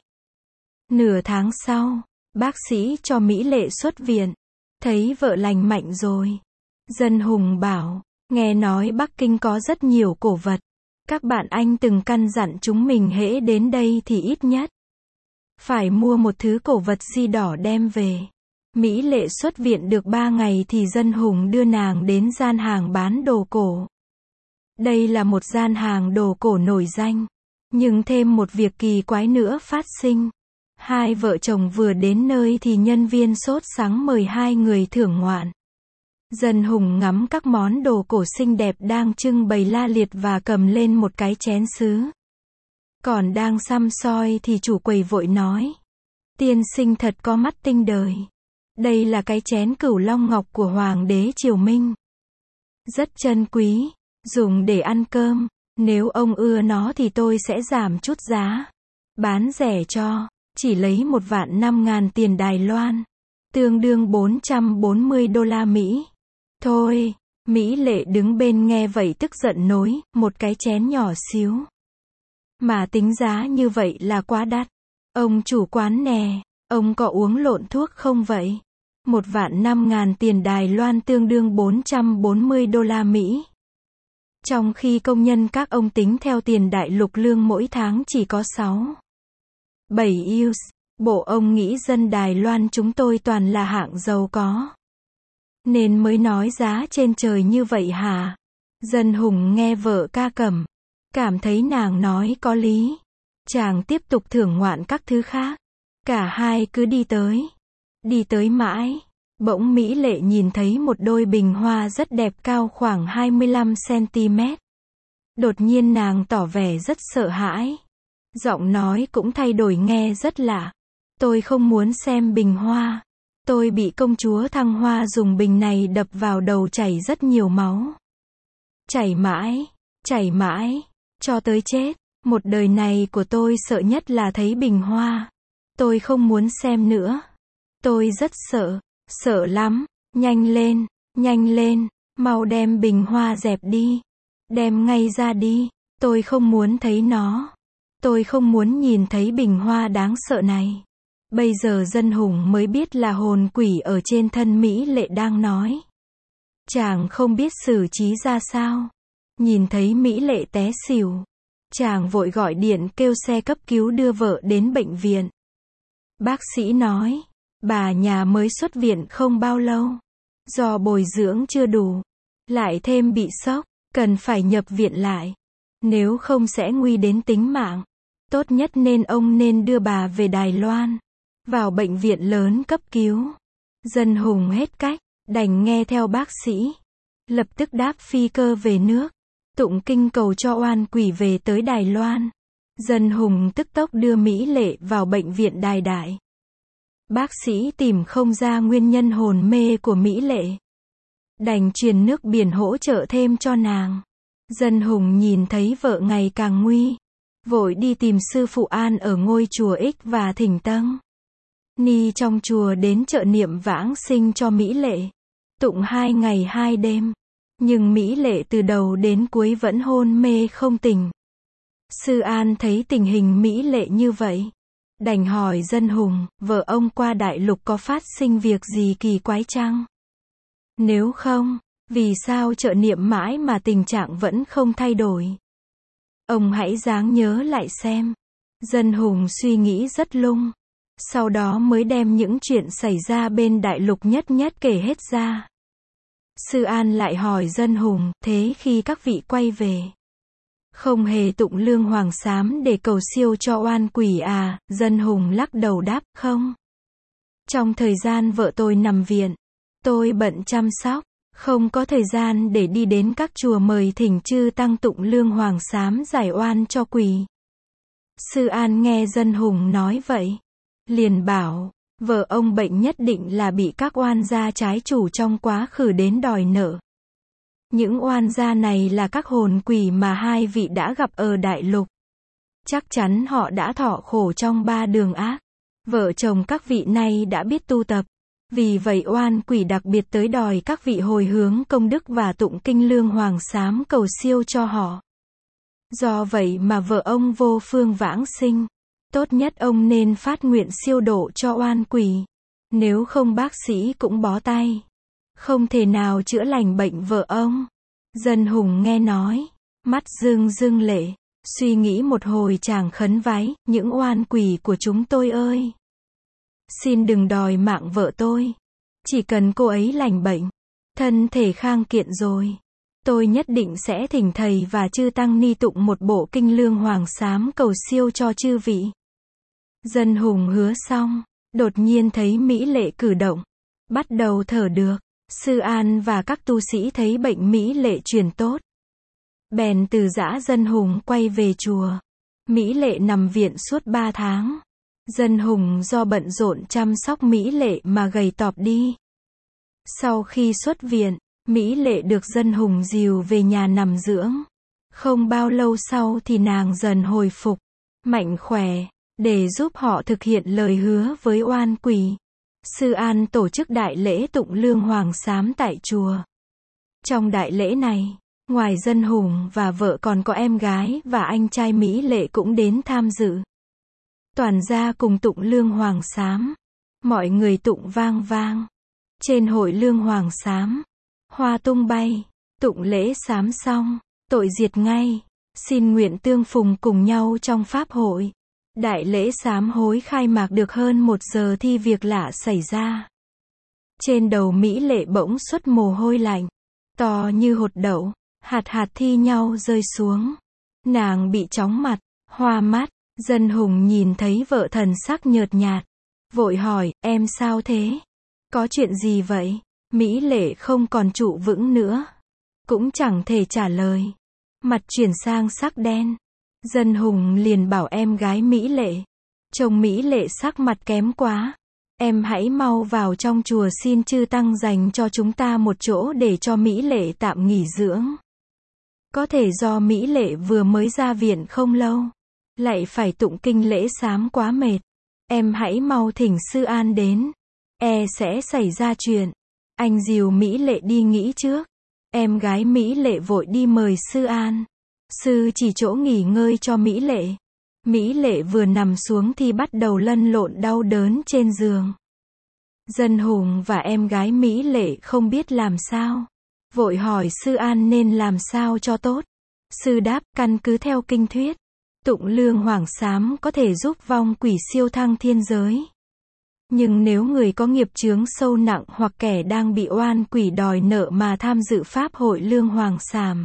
Nửa tháng sau, bác sĩ cho Mỹ Lệ xuất viện. Thấy vợ lành mạnh rồi. Dân Hùng bảo, nghe nói Bắc Kinh có rất nhiều cổ vật. Các bạn anh từng căn dặn chúng mình hễ đến đây thì ít nhất phải mua một thứ cổ vật di đỏ đem về. Mỹ Lệ xuất viện được ba ngày thì Dân Hùng đưa nàng đến gian hàng bán đồ cổ. Đây là một gian hàng đồ cổ nổi danh. Nhưng thêm một việc kỳ quái nữa phát sinh. Hai vợ chồng vừa đến nơi thì nhân viên sốt sắng mời hai người thưởng ngoạn. Dân Hùng ngắm các món đồ cổ xinh đẹp đang trưng bày la liệt và cầm lên một cái chén sứ. Còn đang săm soi thì chủ quầy vội nói. Tiên sinh thật có mắt tinh đời. Đây là cái chén cửu long ngọc của Hoàng đế Triều Minh. Rất chân quý, dùng để ăn cơm. Nếu ông ưa nó thì tôi sẽ giảm chút giá. Bán rẻ cho, chỉ lấy một vạn năm ngàn tiền Đài Loan. Tương đương bốn trăm bốn mươi đô la Mỹ. Thôi, Mỹ Lệ đứng bên nghe vậy tức giận nối, một cái chén nhỏ xíu. Mà tính giá như vậy là quá đắt. Ông chủ quán nè, ông có uống lộn thuốc không vậy? Một vạn năm ngàn tiền Đài Loan tương đương bốn trăm bốn mươi đô la Mỹ. Trong khi công nhân các ông tính theo tiền đại lục lương mỗi tháng chỉ có sáu, bảy euro. Bộ ông nghĩ dân Đài Loan chúng tôi toàn là hạng giàu có. Nên mới nói giá trên trời như vậy hả? Dân Hùng nghe vợ ca cẩm. Cảm thấy nàng nói có lý. Chàng tiếp tục thưởng ngoạn các thứ khác. Cả hai cứ đi tới. Đi tới mãi. Bỗng Mỹ Lệ nhìn thấy một đôi bình hoa rất đẹp cao khoảng hai mươi lăm xăng-ti-mét. Đột nhiên nàng tỏ vẻ rất sợ hãi. Giọng nói cũng thay đổi nghe rất lạ. Tôi không muốn xem bình hoa. Tôi bị công chúa Thăng Hoa dùng bình này đập vào đầu chảy rất nhiều máu. Chảy mãi, chảy mãi, cho tới chết. Một đời này của tôi sợ nhất là thấy bình hoa. Tôi không muốn xem nữa. Tôi rất sợ, sợ lắm. Nhanh lên, nhanh lên, mau đem bình hoa dẹp đi. Đem ngay ra đi. Tôi không muốn thấy nó. Tôi không muốn nhìn thấy bình hoa đáng sợ này. Bây giờ Dân Hùng mới biết là hồn quỷ ở trên thân Mỹ Lệ đang nói. Chàng không biết xử trí ra sao. Nhìn thấy Mỹ Lệ té xỉu. Chàng vội gọi điện kêu xe cấp cứu đưa vợ đến bệnh viện. Bác sĩ nói, bà nhà mới xuất viện không bao lâu. Do bồi dưỡng chưa đủ. Lại thêm bị sốc, cần phải nhập viện lại. Nếu không sẽ nguy đến tính mạng. Tốt nhất nên ông nên đưa bà về Đài Loan. Vào bệnh viện lớn cấp cứu. Dân Hùng hết cách, đành nghe theo bác sĩ. Lập tức đáp phi cơ về nước. Tụng kinh cầu cho oan quỷ về tới Đài Loan. Dân Hùng tức tốc đưa Mỹ Lệ vào bệnh viện Đài Đại. Bác sĩ tìm không ra nguyên nhân hồn mê của Mỹ Lệ. Đành truyền nước biển hỗ trợ thêm cho nàng. Dân Hùng nhìn thấy vợ ngày càng nguy. Vội đi tìm sư phụ An ở ngôi chùa Ích và thỉnh tâng ni trong chùa đến trợ niệm vãng sinh cho Mỹ Lệ. Tụng hai ngày hai đêm. Nhưng Mỹ Lệ từ đầu đến cuối vẫn hôn mê không tỉnh. Sư An thấy tình hình Mỹ Lệ như vậy. Đành hỏi Dân Hùng, vợ ông qua đại lục có phát sinh việc gì kỳ quái chăng? Nếu không, vì sao trợ niệm mãi mà tình trạng vẫn không thay đổi? Ông hãy ráng nhớ lại xem. Dân Hùng suy nghĩ rất lung. Sau đó mới đem những chuyện xảy ra bên đại lục nhất nhất kể hết ra. Sư An lại hỏi Dân Hùng, thế khi các vị quay về, không hề tụng lương hoàng xám để cầu siêu cho oan quỷ à? Dân Hùng lắc đầu đáp, không. Trong thời gian vợ tôi nằm viện, tôi bận chăm sóc, không có thời gian để đi đến các chùa mời thỉnh chư tăng tụng lương hoàng xám giải oan cho quỷ. Sư An nghe Dân Hùng nói vậy, liền bảo, vợ ông bệnh nhất định là bị các oan gia trái chủ trong quá khứ đến đòi nợ. Những oan gia này là các hồn quỷ mà hai vị đã gặp ở đại lục. Chắc chắn họ đã thọ khổ trong ba đường ác. Vợ chồng các vị này đã biết tu tập. Vì vậy oan quỷ đặc biệt tới đòi các vị hồi hướng công đức và tụng kinh lương hoàng xám cầu siêu cho họ. Do vậy mà vợ ông vô phương vãng sinh. Tốt nhất ông nên phát nguyện siêu độ cho oan quỷ. Nếu không bác sĩ cũng bó tay. Không thể nào chữa lành bệnh vợ ông. Dân Hùng nghe nói, mắt rưng rưng lệ. Suy nghĩ một hồi chàng khấn vái, những oan quỷ của chúng tôi ơi. Xin đừng đòi mạng vợ tôi. Chỉ cần cô ấy lành bệnh, thân thể khang kiện rồi. tôi nhất định sẽ thỉnh thầy và chư tăng ni tụng một bộ kinh Lương Hoàng Sám cầu siêu cho chư vị. Dân Hùng hứa xong, đột nhiên thấy Mỹ Lệ cử động, bắt đầu thở được. Sư An và các tu sĩ thấy bệnh Mỹ Lệ chuyển tốt, bèn từ giã Dân Hùng quay về chùa. Mỹ Lệ nằm viện suốt ba tháng. Dân Hùng do bận rộn chăm sóc Mỹ Lệ mà gầy tọp đi. Sau khi xuất viện, Mỹ Lệ được Dân Hùng dìu về nhà nằm dưỡng. Không bao lâu sau thì nàng dần hồi phục, mạnh khỏe, để giúp họ thực hiện lời hứa với oan quỷ. Sư An tổ chức đại lễ tụng Lương Hoàng Sám tại chùa. Trong đại lễ này, ngoài Dân Hùng và vợ còn có em gái và anh trai Mỹ Lệ cũng đến tham dự. Toàn gia cùng tụng Lương Hoàng Sám. Mọi người tụng vang vang. Trên hội Lương Hoàng Sám, hoa tung bay. Tụng lễ sám xong, tội diệt ngay. Xin nguyện tương phùng cùng nhau trong pháp hội. Đại lễ sám hối khai mạc được hơn một giờ thì việc lạ xảy ra. Trên đầu Mỹ Lệ bỗng xuất mồ hôi lạnh, to như hột đậu, hạt hạt thi nhau rơi xuống. Nàng bị chóng mặt, hoa mắt. Dân Hùng nhìn thấy vợ thần sắc nhợt nhạt, vội hỏi, em sao thế? Có chuyện gì vậy? Mỹ Lệ không còn trụ vững nữa, cũng chẳng thể trả lời. Mặt chuyển sang sắc đen. Dân Hùng liền bảo em gái Mỹ Lệ, chồng Mỹ Lệ sắc mặt kém quá, em hãy mau vào trong chùa xin chư tăng dành cho chúng ta một chỗ để cho Mỹ Lệ tạm nghỉ dưỡng. Có thể do Mỹ Lệ vừa mới ra viện không lâu, lại phải tụng kinh lễ sám quá mệt. Em hãy mau thỉnh Sư An đến, e sẽ xảy ra chuyện. Anh dìu Mỹ Lệ đi nghỉ trước. Em gái Mỹ Lệ vội đi mời Sư An. Sư chỉ chỗ nghỉ ngơi cho Mỹ Lệ. Mỹ Lệ vừa nằm xuống thì bắt đầu lăn lộn đau đớn trên giường. Dân Hùng và em gái Mỹ Lệ không biết làm sao, vội hỏi Sư An nên làm sao cho tốt. Sư đáp, căn cứ theo kinh thuyết, tụng Lương Hoàng Sám có thể giúp vong quỷ siêu thăng thiên giới. Nhưng nếu người có nghiệp chướng sâu nặng hoặc kẻ đang bị oan quỷ đòi nợ mà tham dự pháp hội Lương Hoàng Sám,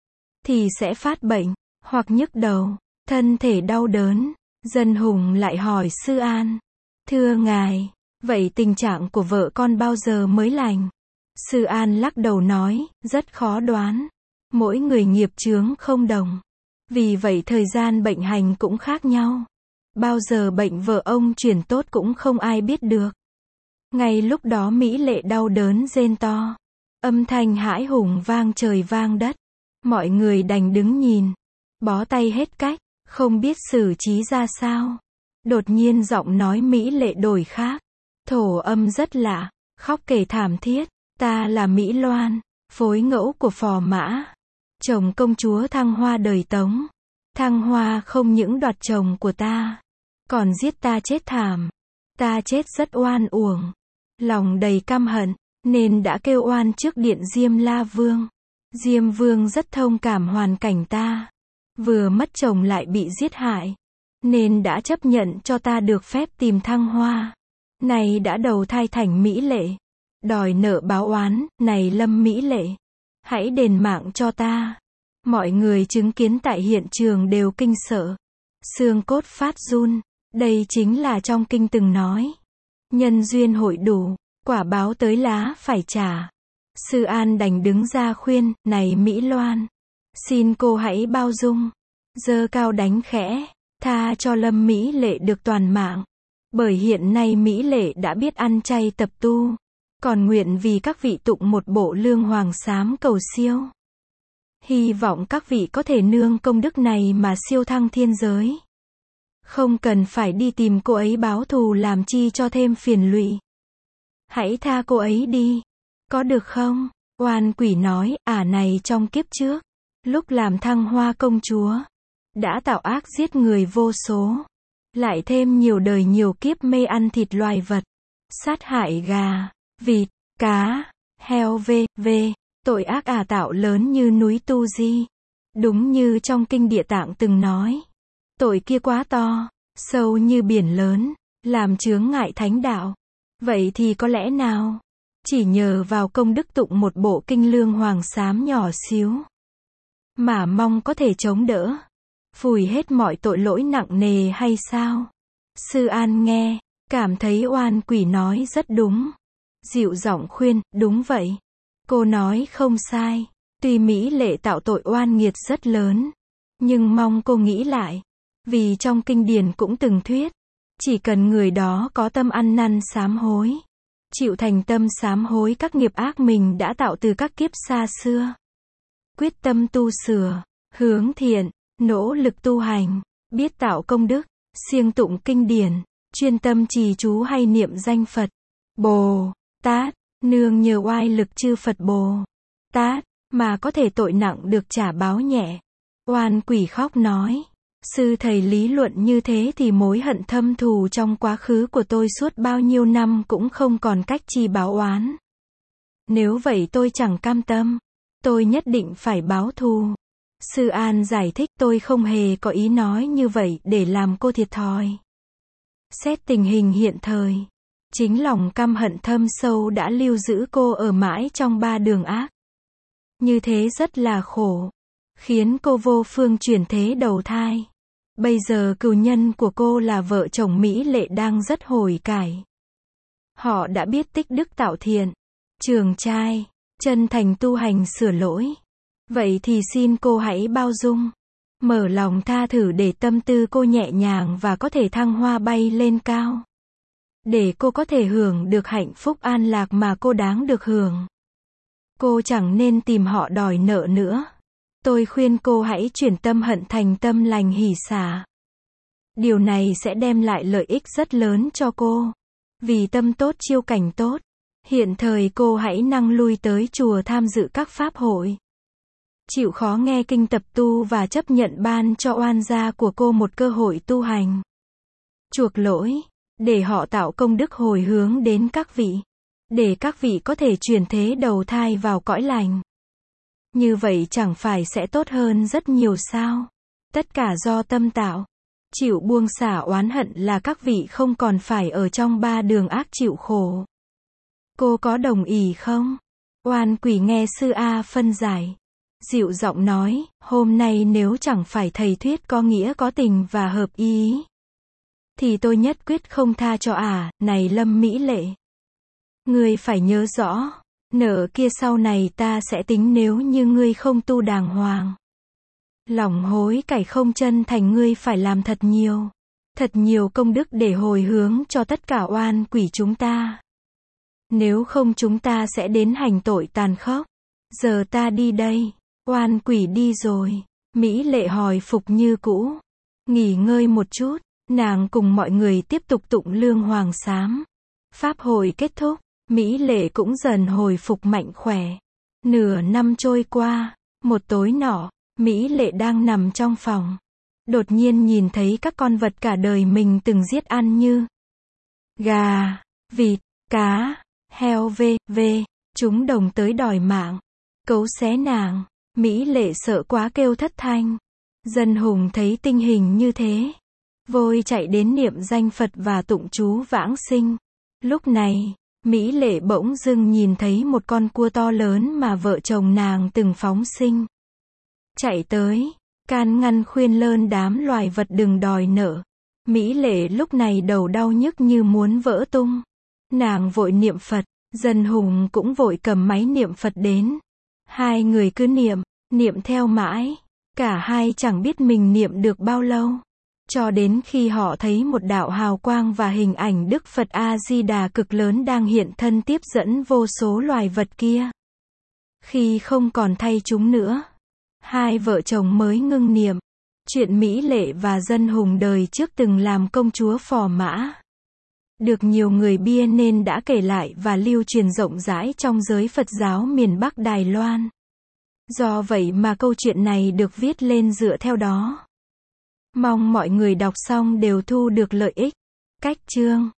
thì sẽ phát bệnh, hoặc nhức đầu, thân thể đau đớn. Dân Hùng lại hỏi Sư An, thưa ngài, vậy tình trạng của vợ con bao giờ mới lành? Sư An lắc đầu nói, rất khó đoán. Mỗi người nghiệp chướng không đồng. Vì vậy thời gian bệnh hành cũng khác nhau. Bao giờ bệnh vợ ông chuyển tốt cũng không ai biết được. Ngay lúc đó Mỹ Lệ đau đớn rên to. Âm thanh hãi hùng vang trời vang đất. Mọi người đành đứng nhìn, bó tay hết cách, không biết xử trí ra sao. Đột nhiên giọng nói Mỹ Lệ đổi khác. Thổ âm rất lạ, khóc kể thảm thiết. Ta là Mỹ Loan, phối ngẫu của Phò Mã, chồng công chúa Thăng Hoa đời Tống. Thăng Hoa không những đoạt chồng của ta, còn giết ta chết thảm. Ta chết rất oan uổng. Lòng đầy căm hận, nên đã kêu oan trước điện Diêm La Vương. Diêm Vương rất thông cảm hoàn cảnh ta. Vừa mất chồng lại bị giết hại, nên đã chấp nhận cho ta được phép tìm Thăng Hoa. Này đã đầu thai thành Mỹ Lệ, đòi nợ báo oán. Này Lâm Mỹ Lệ, hãy đền mạng cho ta. Mọi người chứng kiến tại hiện trường đều kinh sợ, xương cốt phát run. Đây chính là trong kinh từng nói, nhân duyên hội đủ, quả báo tới lá phải trả. Sư An đành đứng ra khuyên, này Mỹ Loan, xin cô hãy bao dung, giơ cao đánh khẽ, tha cho Lâm Mỹ Lệ được toàn mạng. Bởi hiện nay Mỹ Lệ đã biết ăn chay tập tu, còn nguyện vì các vị tụng một bộ Lương Hoàng Sám cầu siêu. Hy vọng các vị có thể nương công đức này mà siêu thăng thiên giới. Không cần phải đi tìm cô ấy báo thù làm chi cho thêm phiền lụy. Hãy tha cô ấy đi, có được không? Oan quỷ nói, ả này trong kiếp trước, lúc làm Thăng Hoa công chúa, đã tạo ác giết người vô số. Lại thêm nhiều đời nhiều kiếp mê ăn thịt loài vật, sát hại gà, vịt, cá, heo vê vê. Tội ác ả tạo lớn như núi Tu Di. Đúng như trong kinh Địa Tạng từng nói, tội kia quá to, sâu như biển lớn, làm chướng ngại thánh đạo. Vậy thì có lẽ nào chỉ nhờ vào công đức tụng một bộ kinh lương hoàng xám nhỏ xíu, mà mong có thể chống đỡ, phủi hết mọi tội lỗi nặng nề hay sao? Sư An nghe, cảm thấy oan quỷ nói rất đúng. Dịu giọng khuyên, đúng vậy. Cô nói không sai. Tuy Mỹ Lệ tạo tội oan nghiệt rất lớn, nhưng mong cô nghĩ lại. Vì trong kinh điển cũng từng thuyết, chỉ cần người đó có tâm ăn năn sám hối, chịu thành tâm sám hối các nghiệp ác mình đã tạo từ các kiếp xa xưa, quyết tâm tu sửa, hướng thiện, nỗ lực tu hành, biết tạo công đức, siêng tụng kinh điển, chuyên tâm trì chú hay niệm danh Phật Bồ Tát, nương nhờ oai lực chư Phật Bồ Tát mà có thể tội nặng được trả báo nhẹ. Oan quỷ khóc nói, sư thầy lý luận như thế thì mối hận thâm thù trong quá khứ của tôi suốt bao nhiêu năm cũng không còn cách chi báo oán. Nếu vậy tôi chẳng cam tâm, tôi nhất định phải báo thù. Sư An giải thích, tôi không hề có ý nói như vậy để làm cô thiệt thòi. Xét tình hình hiện thời, chính lòng căm hận thâm sâu đã lưu giữ cô ở mãi trong ba đường ác. Như thế rất là khổ, khiến cô vô phương chuyển thế đầu thai. Bây giờ cừu nhân của cô là vợ chồng Mỹ Lệ đang rất hối cải. Họ đã biết tích đức tạo thiện, trường trai, chân thành tu hành sửa lỗi. Vậy thì xin cô hãy bao dung, mở lòng tha thử để tâm tư cô nhẹ nhàng và có thể thăng hoa bay lên cao. Để cô có thể hưởng được hạnh phúc an lạc mà cô đáng được hưởng. Cô chẳng nên tìm họ đòi nợ nữa. Tôi khuyên cô hãy chuyển tâm hận thành tâm lành hỷ xả. Điều này sẽ đem lại lợi ích rất lớn cho cô. Vì tâm tốt chiêu cảnh tốt, hiện thời cô hãy năng lui tới chùa tham dự các pháp hội. Chịu khó nghe kinh tập tu và chấp nhận ban cho oan gia của cô một cơ hội tu hành. Chuộc lỗi, để họ tạo công đức hồi hướng đến các vị. Để các vị có thể chuyển thế đầu thai vào cõi lành. Như vậy chẳng phải sẽ tốt hơn rất nhiều sao? Tất cả do tâm tạo. Chịu buông xả oán hận là các vị không còn phải ở trong ba đường ác chịu khổ. Cô có đồng ý không? Oan quỷ nghe sư A phân giải. Dịu giọng nói, hôm nay nếu chẳng phải thầy thuyết có nghĩa có tình và hợp ý, thì tôi nhất quyết không tha cho à, này Lâm Mỹ Lệ. Ngươi phải nhớ rõ, nợ kia sau này ta sẽ tính nếu như ngươi không tu đàng hoàng. Lòng hối cải không chân thành, ngươi phải làm thật nhiều, thật nhiều công đức để hồi hướng cho tất cả oan quỷ chúng ta. Nếu không chúng ta sẽ đến hành tội tàn khốc. Giờ ta đi đây. Oan quỷ đi rồi. Mỹ Lệ hồi phục như cũ. Nghỉ ngơi một chút, nàng cùng mọi người tiếp tục tụng lương hoàng xám. Pháp hội kết thúc, Mỹ Lệ cũng dần hồi phục mạnh khỏe. Nửa năm trôi qua, một tối nọ, Mỹ Lệ đang nằm trong phòng. Đột nhiên nhìn thấy các con vật cả đời mình từng giết ăn như gà, vịt, cá, heo vê vê. Chúng đồng tới đòi mạng, cấu xé nàng. Mỹ Lệ sợ quá kêu thất thanh. Dân hùng thấy tình hình như thế, vội chạy đến niệm danh Phật và tụng chú vãng sinh. Lúc này, Mỹ Lệ bỗng dưng nhìn thấy một con cua to lớn mà vợ chồng nàng từng phóng sinh. Chạy tới, can ngăn khuyên lơn đám loài vật đừng đòi nợ. Mỹ Lệ lúc này đầu đau nhức như muốn vỡ tung. Nàng vội niệm Phật, dân hùng cũng vội cầm máy niệm Phật đến. Hai người cứ niệm, niệm theo mãi. Cả hai chẳng biết mình niệm được bao lâu. Cho đến khi họ thấy một đạo hào quang và hình ảnh Đức Phật A-di-đà cực lớn đang hiện thân tiếp dẫn vô số loài vật kia. Khi không còn thay chúng nữa, hai vợ chồng mới ngưng niệm. Chuyện Mỹ Lệ và dân hùng đời trước từng làm công chúa phò mã, được nhiều người bia nên đã kể lại và lưu truyền rộng rãi trong giới Phật giáo miền Bắc Đài Loan. Do vậy mà câu chuyện này được viết lên dựa theo đó. Mong mọi người đọc xong đều thu được lợi ích. Cách chương